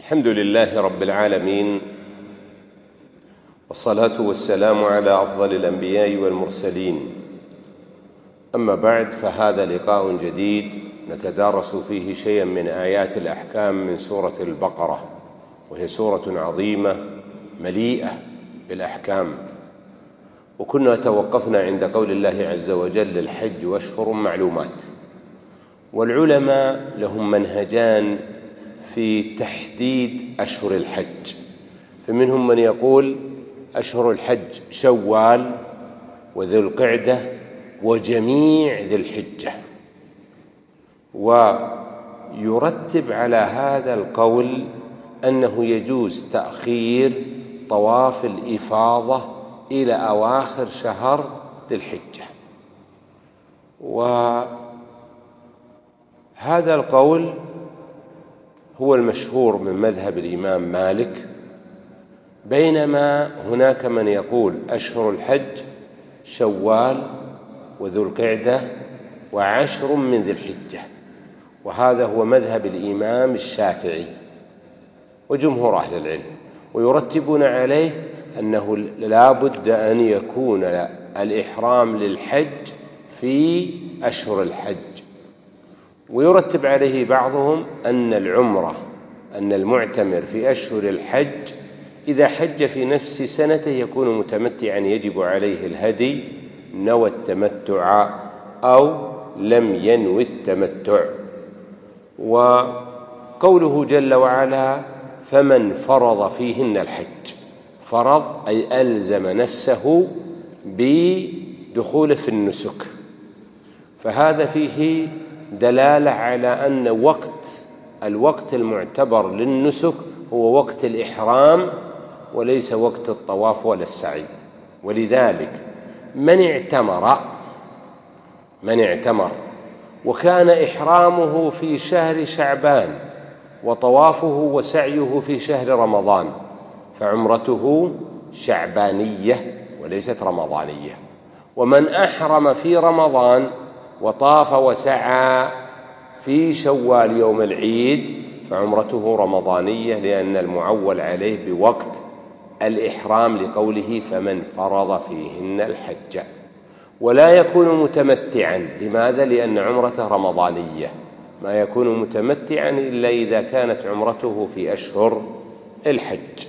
الحمد لله رب العالمين، والصلاة والسلام على أفضل الأنبياء والمرسلين. أما بعد، فهذا لقاء جديد نتدارس فيه شيئا من آيات الأحكام من سورة البقرة، وهي سورة عظيمة مليئة بالأحكام. وكنا توقفنا عند قول الله عز وجل: الحج أشهر معلومات. والعلماء لهم منهجان في تحديد أشهر الحج، فمنهم من يقول أشهر الحج شوال وذو القعدة وجميع ذي الحجة، ويرتب على هذا القول أنه يجوز تأخير طواف الإفاضة إلى أواخر شهر ذي الحجة. وهذا القول هو المشهور من مذهب الإمام مالك، بينما هناك من يقول أشهر الحج شوال وذو القعدة وعشر من ذي الحجة، وهذا هو مذهب الإمام الشافعي وجمهور أهل العلم. ويرتبون عليه أنه لا بد أن يكون الإحرام للحج في أشهر الحج. ويرتب عليه بعضهم أن المعتمر في أشهر الحج إذا حج في نفس سنته يكون متمتعا، يجب عليه الهدي، نوى التمتع أو لم ينوي التمتع. وقوله جل وعلا: فمن فرض فيهن الحج، فرض أي ألزم نفسه بدخول في النسك، فهذا فيه دلالة على أن الوقت المعتبر للنسك هو وقت الإحرام وليس وقت الطواف ولا السعي. ولذلك من اعتمر وكان إحرامه في شهر شعبان وطوافه وسعيه في شهر رمضان فعمرته شعبانية وليست رمضانية. ومن أحرم في رمضان وطاف وسعى في شوال يوم العيد فعمرته رمضانية، لأن المعول عليه بوقت الإحرام لقوله: فمن فرض فيهن الحج. ولا يكون متمتعا، لماذا؟ لأن عمرته رمضانية، ما يكون متمتعا إلا إذا كانت عمرته في أشهر الحج.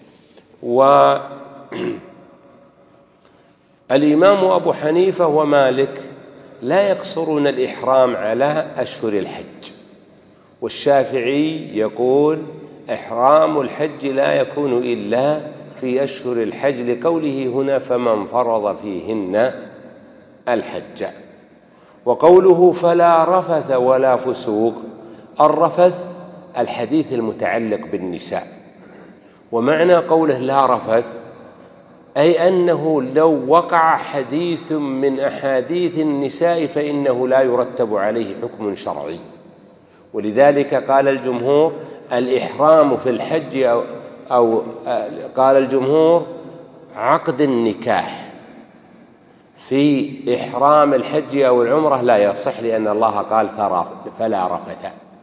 والإمام أبو حنيفة ومالك لا يقصرون الإحرام على أشهر الحج، والشافعي يقول إحرام الحج لا يكون إلا في أشهر الحج لقوله هنا: فمن فرض فيهن الحج. وقوله: فلا رفث ولا فسوق، الرفث الحديث المتعلق بالنساء، ومعنى قوله لا رفث أي أنه لو وقع حديث من أحاديث النساء فإنه لا يرتب عليه حكم شرعي. ولذلك قال الجمهور الإحرام في الحج أو قال الجمهور عقد النكاح في إحرام الحج أو العمرة لا يصح، لأن الله قال: فلا رفث.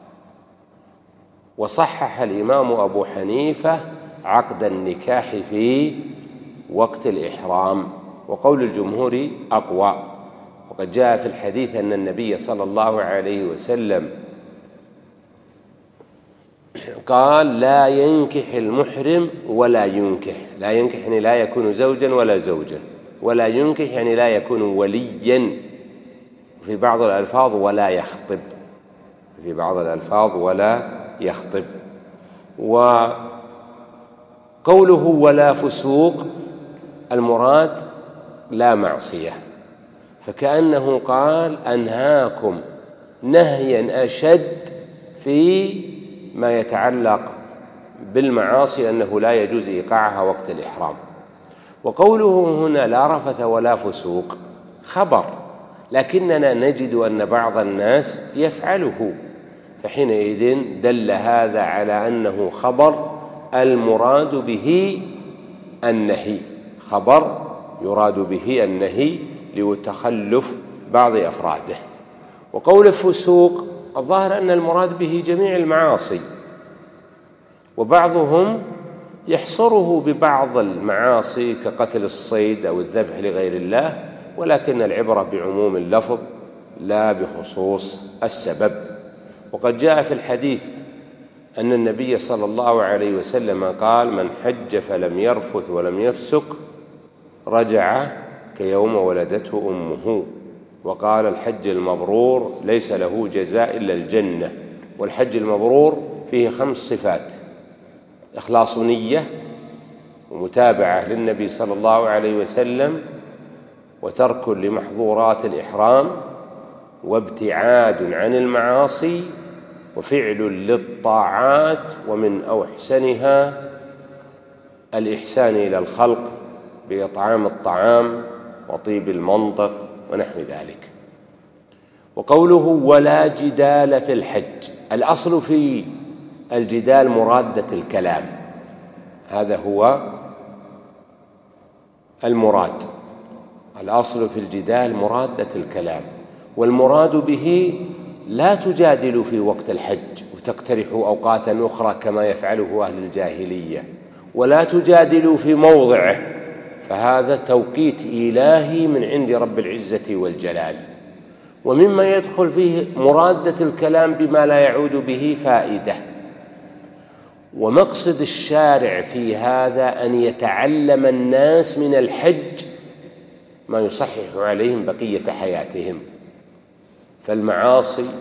وصحح الإمام أبو حنيفة عقد النكاح في وقت الإحرام، وقول الجمهور أقوى. وقد جاء في الحديث أن النبي صلى الله عليه وسلم قال: لا ينكح المحرم ولا ينكح. لا ينكح يعني لا يكون زوجا ولا زوجة، ولا ينكح يعني لا يكون وليا. في بعض الألفاظ ولا يخطب، في بعض الألفاظ ولا يخطب. وقوله ولا فسوق المراد لا معصية، فكأنه قال: أنهاكم نهيا أشد في ما يتعلق بالمعاصي أنه لا يجوز إيقاعها وقت الإحرام. وقوله هنا لا رفث ولا فسوق خبر، لكننا نجد أن بعض الناس يفعله، فحينئذ دل هذا على أنه خبر المراد به النهي، خبر يراد به النهي لتخلف بعض أفراده. وقول الفسوق الظاهر أن المراد به جميع المعاصي، وبعضهم يحصره ببعض المعاصي كقتل الصيد أو الذبح لغير الله، ولكن العبرة بعموم اللفظ لا بخصوص السبب. وقد جاء في الحديث أن النبي صلى الله عليه وسلم قال: من حج فلم يرفث ولم يفسق رجع كيوم ولدته أمه. وقال: الحج المبرور ليس له جزاء إلا الجنة. والحج المبرور فيه 5 صفات: إخلاص نية، ومتابعة للنبي صلى الله عليه وسلم، وترك لمحظورات الإحرام، وابتعاد عن المعاصي، وفعل للطاعات، ومن أحسنها الإحسان إلى الخلق بإطعام الطعام وطيب المنطق ونحو ذلك. وقوله: ولا جدال في الحج، الأصل في الجدال مرادة الكلام، هذا هو المراد. الأصل في الجدال مرادة الكلام، والمراد به لا تجادلوا في وقت الحج وتقترحوا أوقاتا أخرى كما يفعله أهل الجاهلية، ولا تجادلوا في موضعه، فهذا توقيت إلهي من عند رب العزة والجلال. ومما يدخل فيه مرادة الكلام بما لا يعود به فائدة. ومقصد الشارع في هذا أن يتعلم الناس من الحج ما يصحح عليهم بقية حياتهم، فالمعاصي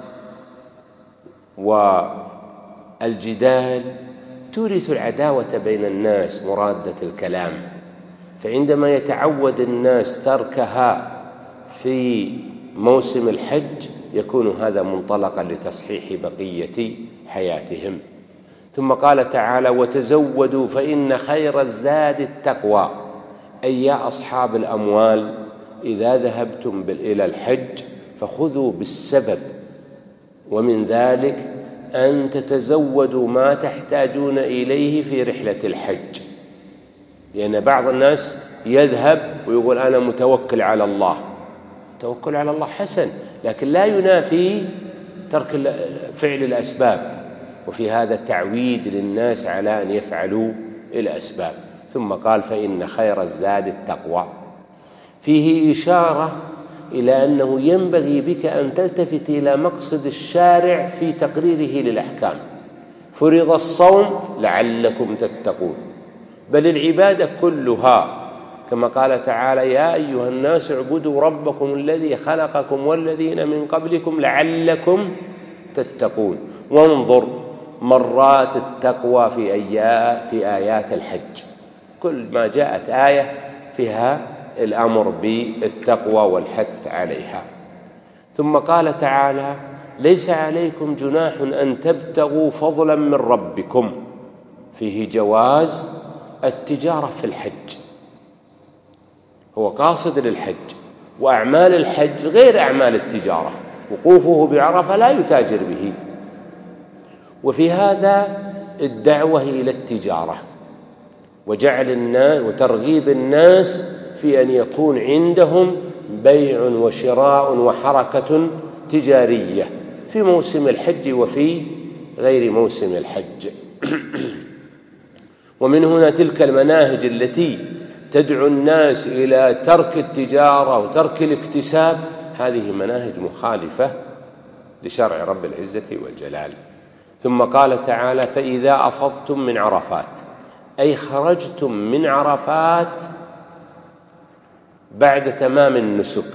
والجدال تورث العداوة بين الناس مرادة الكلام، فعندما يتعود الناس تركها في موسم الحج يكون هذا منطلقا لتصحيح بقية حياتهم. ثم قال تعالى: وتزودوا فإن خير الزاد التقوى، أي يا أصحاب الأموال إذا ذهبتم إلى الحج فخذوا بالسبب، ومن ذلك أن تتزودوا ما تحتاجون إليه في رحلة الحج، لأن بعض الناس يذهب ويقول: أنا متوكل على الله. التوكل على الله حسن، لكن لا ينافي ترك فعل الأسباب، وفي هذا تعويد للناس على أن يفعلوا الأسباب. ثم قال: فإن خير الزاد التقوى، فيه إشارة إلى أنه ينبغي بك أن تلتفت إلى مقصد الشارع في تقريره للأحكام. فرض الصوم لعلكم تتقون، بل العبادة كلها كما قال تعالى: يا أيها الناس اعبدوا ربكم الذي خلقكم والذين من قبلكم لعلكم تتقون. وانظر مرات التقوى في آيات الحج، كل ما جاءت آية فيها الأمر بالتقوى والحث عليها. ثم قال تعالى: ليس عليكم جناح أن تبتغوا فضلا من ربكم، فيه جواز التجارة في الحج، هو قاصد للحج، وأعمال الحج غير أعمال التجارة، وقوفه بعرفة لا يتاجر به. وفي هذا الدعوة إلى التجارة وجعل الناس وترغيب الناس في أن يكون عندهم بيع وشراء وحركة تجارية في موسم الحج وفي غير موسم الحج. ومن هنا تلك المناهج التي تدعو الناس إلى ترك التجارة وترك الاكتساب، هذه مناهج مخالفة لشرع رب العزة والجلال. ثم قال تعالى: فإذا أفضتم من عرفات، أي خرجتم من عرفات بعد تمام النسك.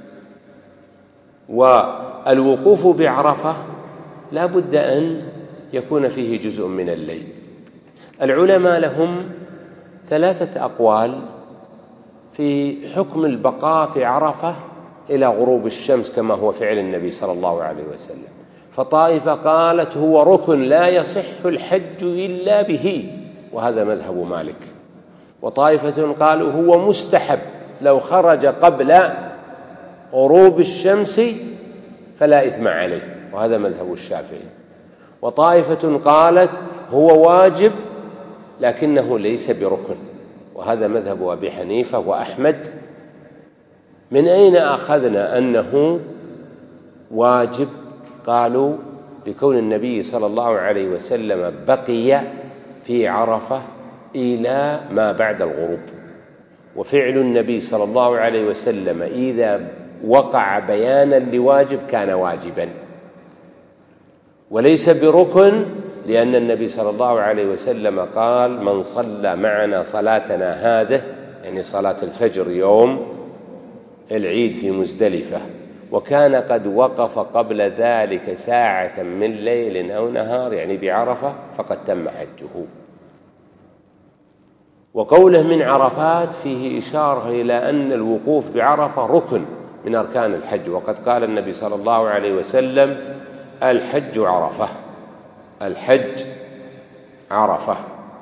والوقوف بعرفة لا بد أن يكون فيه جزء من الليل. العلماء لهم 3 أقوال في حكم البقاء في عرفة إلى غروب الشمس كما هو فعل النبي صلى الله عليه وسلم. فطائفة قالت هو ركن لا يصح الحج إلا به، وهذا مذهب مالك. وطائفة قالوا هو مستحب، لو خرج قبل غروب الشمس فلا إثم عليه، وهذا مذهب الشافعي. وطائفة قالت هو واجب لكنه ليس بركن، وهذا مذهب أبي حنيفة وأحمد. من أين أخذنا أنه واجب؟ قالوا لكون النبي صلى الله عليه وسلم بقي في عرفة إلى ما بعد الغروب. وفعل النبي صلى الله عليه وسلم إذا وقع بيانا لواجب كان واجبا وليس بركن، لأن النبي صلى الله عليه وسلم قال: من صلى معنا صلاتنا هذه، يعني صلاة الفجر يوم العيد في مزدلفة، وكان قد وقف قبل ذلك ساعة من ليل أو نهار، يعني بعرفة، فقد تم حجه. وقوله من عرفات فيه إشارة إلى أن الوقوف بعرفة ركن من أركان الحج، وقد قال النبي صلى الله عليه وسلم: الحج عرفة، الحج عرفة.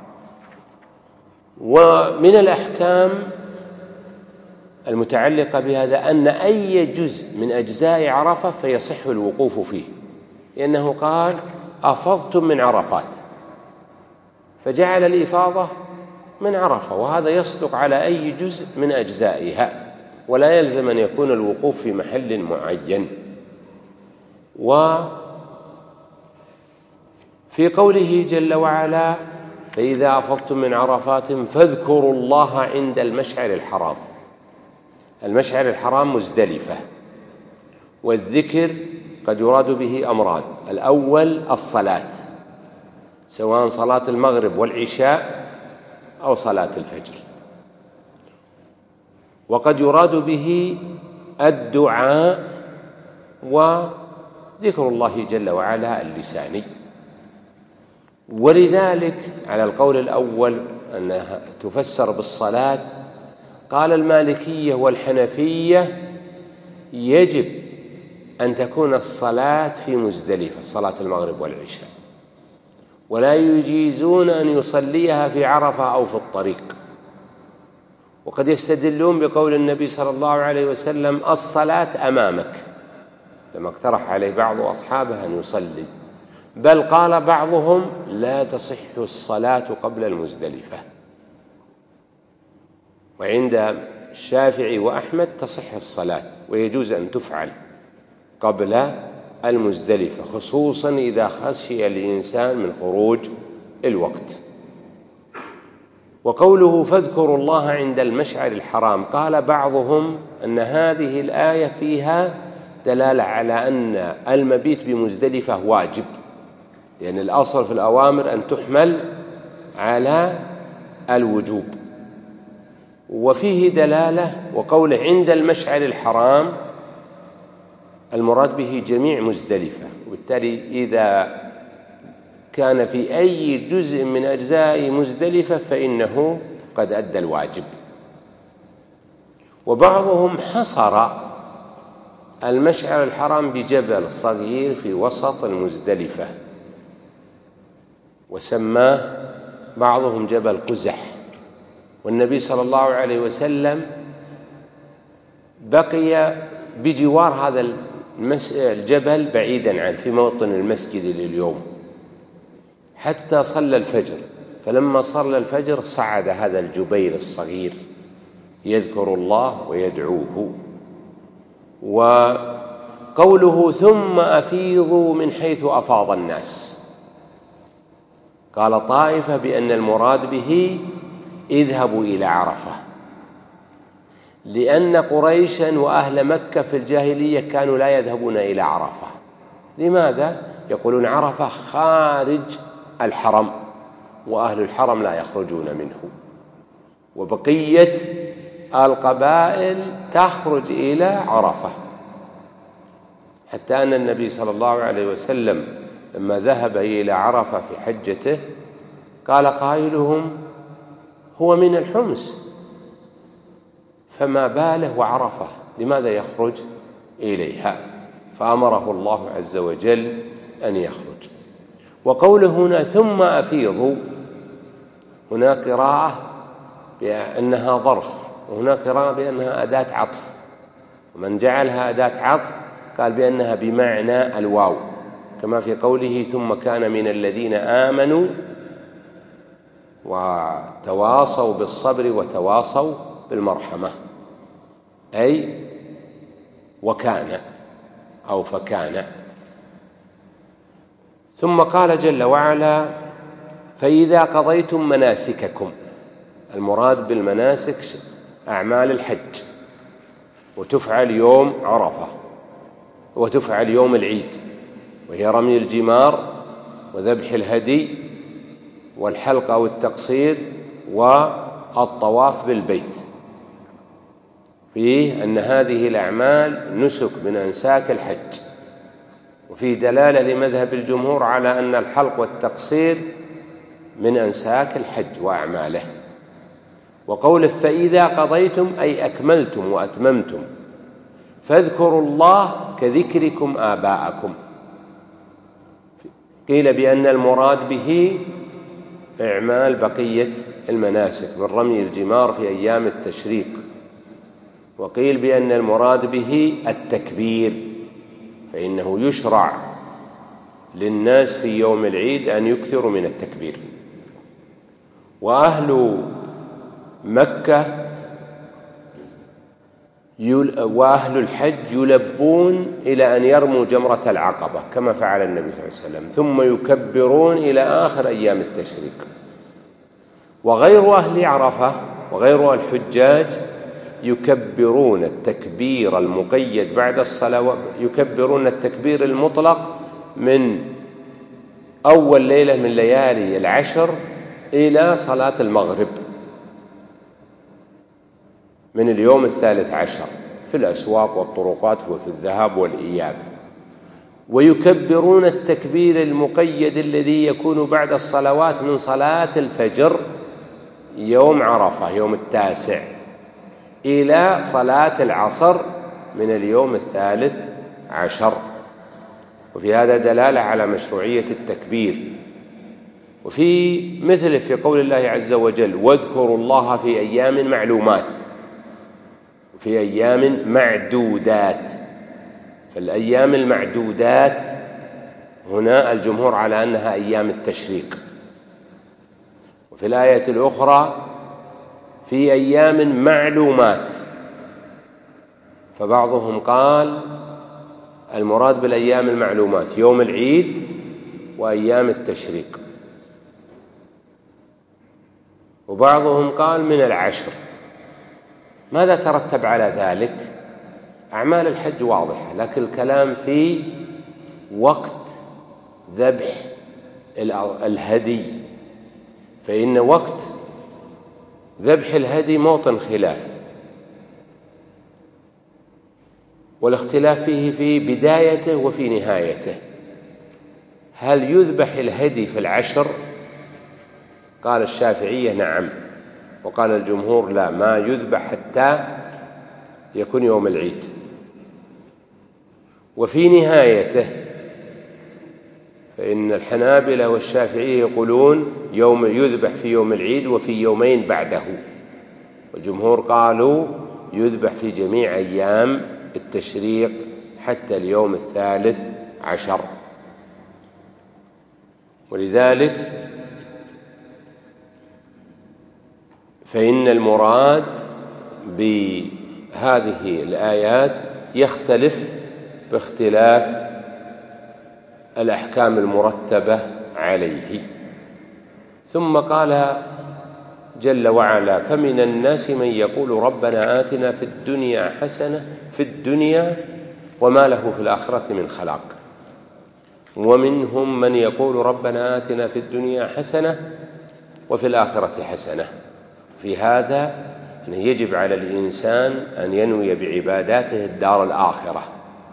ومن الأحكام المتعلقة بهذا أن أي جزء من أجزاء عرفة فيصح الوقوف فيه، لأنه قال: أفضتم من عرفات، فجعل الإفاضة من عرفة، وهذا يصدق على أي جزء من أجزائها، ولا يلزم أن يكون الوقوف في محل معين. وفي قوله جل وعلا: فإذا أفضتم من عرفات فاذكروا الله عند المشعر الحرام. المشعر الحرام مزدلفة، والذكر قد يراد به أمران: الأول الصلاة، سواء صلاة المغرب والعشاء أو صلاة الفجر، وقد يراد به الدعاء وذكر الله جل وعلا اللساني. ولذلك على القول الأول أنها تفسر بالصلاة، قال المالكية والحنفية: يجب أن تكون الصلاة في مزدلفة، صلاة المغرب والعشاء، ولا يجيزون أن يصليها في عرفة أو في الطريق. وقد يستدلون بقول النبي صلى الله عليه وسلم: الصلاة أمامك، لما اقترح عليه بعض أصحابه أن يصلي، بل قال بعضهم: لا تصح الصلاة قبل المزدلفة. وعند الشافعي وأحمد تصح الصلاة ويجوز أن تفعل قبل المزدلفة، خصوصا إذا خشي الإنسان من خروج الوقت. وقوله فاذكروا الله عند المشعر الحرام، قال بعضهم أن هذه الآية فيها دلالة على أن المبيت بمزدلفة واجب، لأن الأصل في الأوامر أن تحمل على الوجوب. وفيه دلالة، وقوله عند المشعر الحرام المراد به جميع مزدلفة، وبالتالي إذا كان في أي جزء من أجزاء مزدلفة فإنه قد أدى الواجب. وبعضهم حصر المشعر الحرام بجبل صغير في وسط المزدلفة، وسماه بعضهم جبل قزح، والنبي صلى الله عليه وسلم بقي بجوار هذا الجبل بعيدا عنه في موطن المسجد لليوم حتى صلى الفجر، فلما صلى الفجر صعد هذا الجبيل الصغير يذكر الله ويدعوه. وقوله ثم أفيضوا من حيث أفاض الناس، قال طائفة بأن المراد به اذهبوا إلى عرفة، لأن قريشا وأهل مكة في الجاهلية كانوا لا يذهبون إلى عرفة. لماذا؟ يقولون عرفة خارج الحرم، وأهل الحرم لا يخرجون منه، وبقية القبائل تخرج إلى عرفة، حتى أن النبي صلى الله عليه وسلم لما ذهب إلى عرفة في حجته قال قائلهم: هو من الحمص، فما باله وعرفة، لماذا يخرج إليها؟ فأمره الله عز وجل أن يخرج. وقوله هنا ثم أفيضوا، هناك قراءة بأنها ظرف، وهناك قراءة بأنها أداة عطف، ومن جعلها أداة عطف قال بأنها بمعنى الواو، كما في قوله ثم كان من الذين آمنوا وتواصوا بالصبر وتواصوا بالمرحمة، أي وكان أو فكان. ثم قال جل وعلا: فإذا قضيتم مناسككم. المراد بالمناسك أعمال الحج، وتفعل يوم عرفة، وتفعل يوم العيد، وهي رمي الجمار وذبح الهدي والحلق أو التقصير والطواف بالبيت. فيه أن هذه الأعمال نسك من أنساك الحج، وفيه دلالة لمذهب الجمهور على أن الحلق والتقصير من أنساك الحج وأعماله. وقوله فإذا قضيتم أي أكملتم وأتممتم، فاذكروا الله كذكركم آباءكم. قيل بأن المراد به إعمال بقية المناسك من رمي الجمار في أيام التشريق، وقيل بأن المراد به التكبير، فإنه يشرع للناس في يوم العيد أن يكثروا من التكبير. وأهل مكة وأهل الحج يلبون إلى أن يرموا جمرة العقبة كما فعل النبي صلى الله عليه وسلم، ثم يكبرون إلى آخر أيام التشريق. وغير أهل عرفة وغير الحجاج يكبرون التكبير المقيد بعد الصلوات، يكبرون التكبير المطلق من أول ليلة من ليالي العشر إلى صلاة المغرب من اليوم 13 في الأسواق والطرقات وفي الذهاب والإياب. ويكبرون التكبير المقيد الذي يكون بعد الصلوات من صلاة الفجر يوم عرفة يوم 9 إلى صلاة العصر من اليوم 13. وفي هذا دلالة على مشروعية التكبير. وفي مثله في قول الله عز وجل واذكروا الله في أيام معلومات، في أيام معدودات. فالأيام المعدودات هنا الجمهور على أنها أيام التشريق. وفي الآية الأخرى في أيام معلومات، فبعضهم قال المراد بالأيام المعلومات يوم العيد وأيام التشريق، وبعضهم قال من العشر. ماذا ترتب على ذلك؟ أعمال الحج واضحة، لكن الكلام في وقت ذبح الهدي، فإن وقت ذبح الهدي موطن خلاف، والاختلاف فيه في بدايته وفي نهايته. هل يذبح الهدي في العشر؟ قال الشافعية نعم، وقال الجمهور لا، ما يذبح حتى يكون يوم العيد. وفي نهايته فإن الحنابلة والشافعية يقولون يوم يذبح في يوم العيد وفي يومين بعده، والجمهور قالوا يذبح في جميع أيام التشريق حتى اليوم 13. ولذلك فإن المراد بهذه الآيات يختلف باختلاف الأحكام المرتبة عليه. ثم قال جل وعلا فمن الناس من يقول ربنا آتنا في الدنيا حسنة في الدنيا وما له في الآخرة من خلاق، ومنهم من يقول ربنا آتنا في الدنيا حسنة وفي الآخرة حسنة. في هذا أنه يجب على الإنسان أن ينوي بعباداته الدار الآخرة،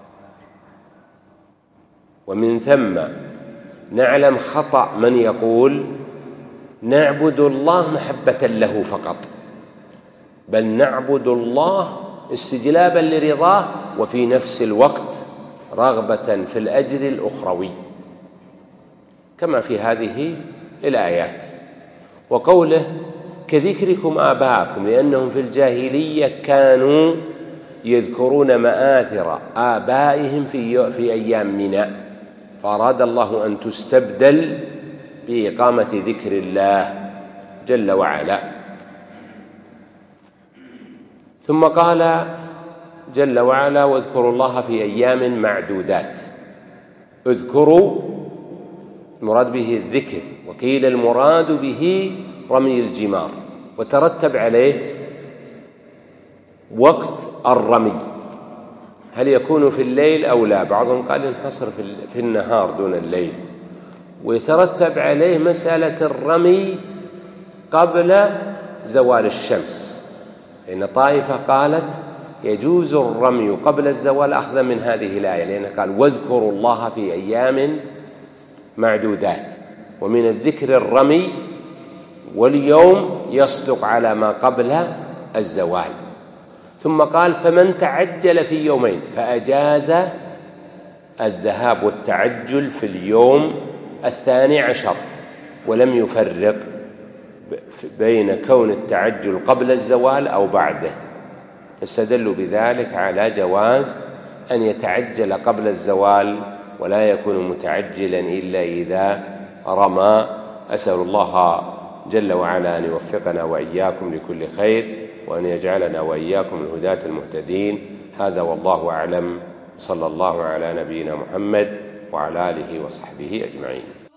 ومن ثم نعلم خطأ من يقول نعبد الله محبة له فقط، بل نعبد الله استجلابا لرضاه وفي نفس الوقت رغبة في الأجر الأخروي، كما في هذه الآيات. وقوله كذكركم آباءكم، لأنهم في الجاهلية كانوا يذكرون مآثر آبائهم في أيام منى، فأراد الله أن تستبدل بإقامة ذكر الله جل وعلا. ثم قال جل وعلا واذكروا الله في أيام معدودات. اذكروا المراد به الذكر، وقيل المراد به رمي الجمار، وترتب عليه وقت الرمي هل يكون في الليل أو لا، بعضهم قال ينحصر في النهار دون الليل، ويترتب عليه مسألة الرمي قبل زوال الشمس، إن طائفة قالت يجوز الرمي قبل الزوال أخذا من هذه الآية، لأنه قال واذكروا الله في أيام معدودات، ومن الذكر الرمي، واليوم يصدق على ما قبل الزوال. ثم قال فمن تعجل في يومين، فأجاز الذهاب والتعجل في اليوم 12، ولم يفرق بين كون التعجل قبل الزوال أو بعده، فاستدلوا بذلك على جواز أن يتعجل قبل الزوال ولا يكون متعجلا إلا إذا رمى. أسأل الله جل وعلا أن يوفقنا وإياكم لكل خير، وأن يجعلنا وإياكم الهداة المهتدين. هذا والله أعلم، صلى الله على نبينا محمد وعلى آله وصحبه أجمعين.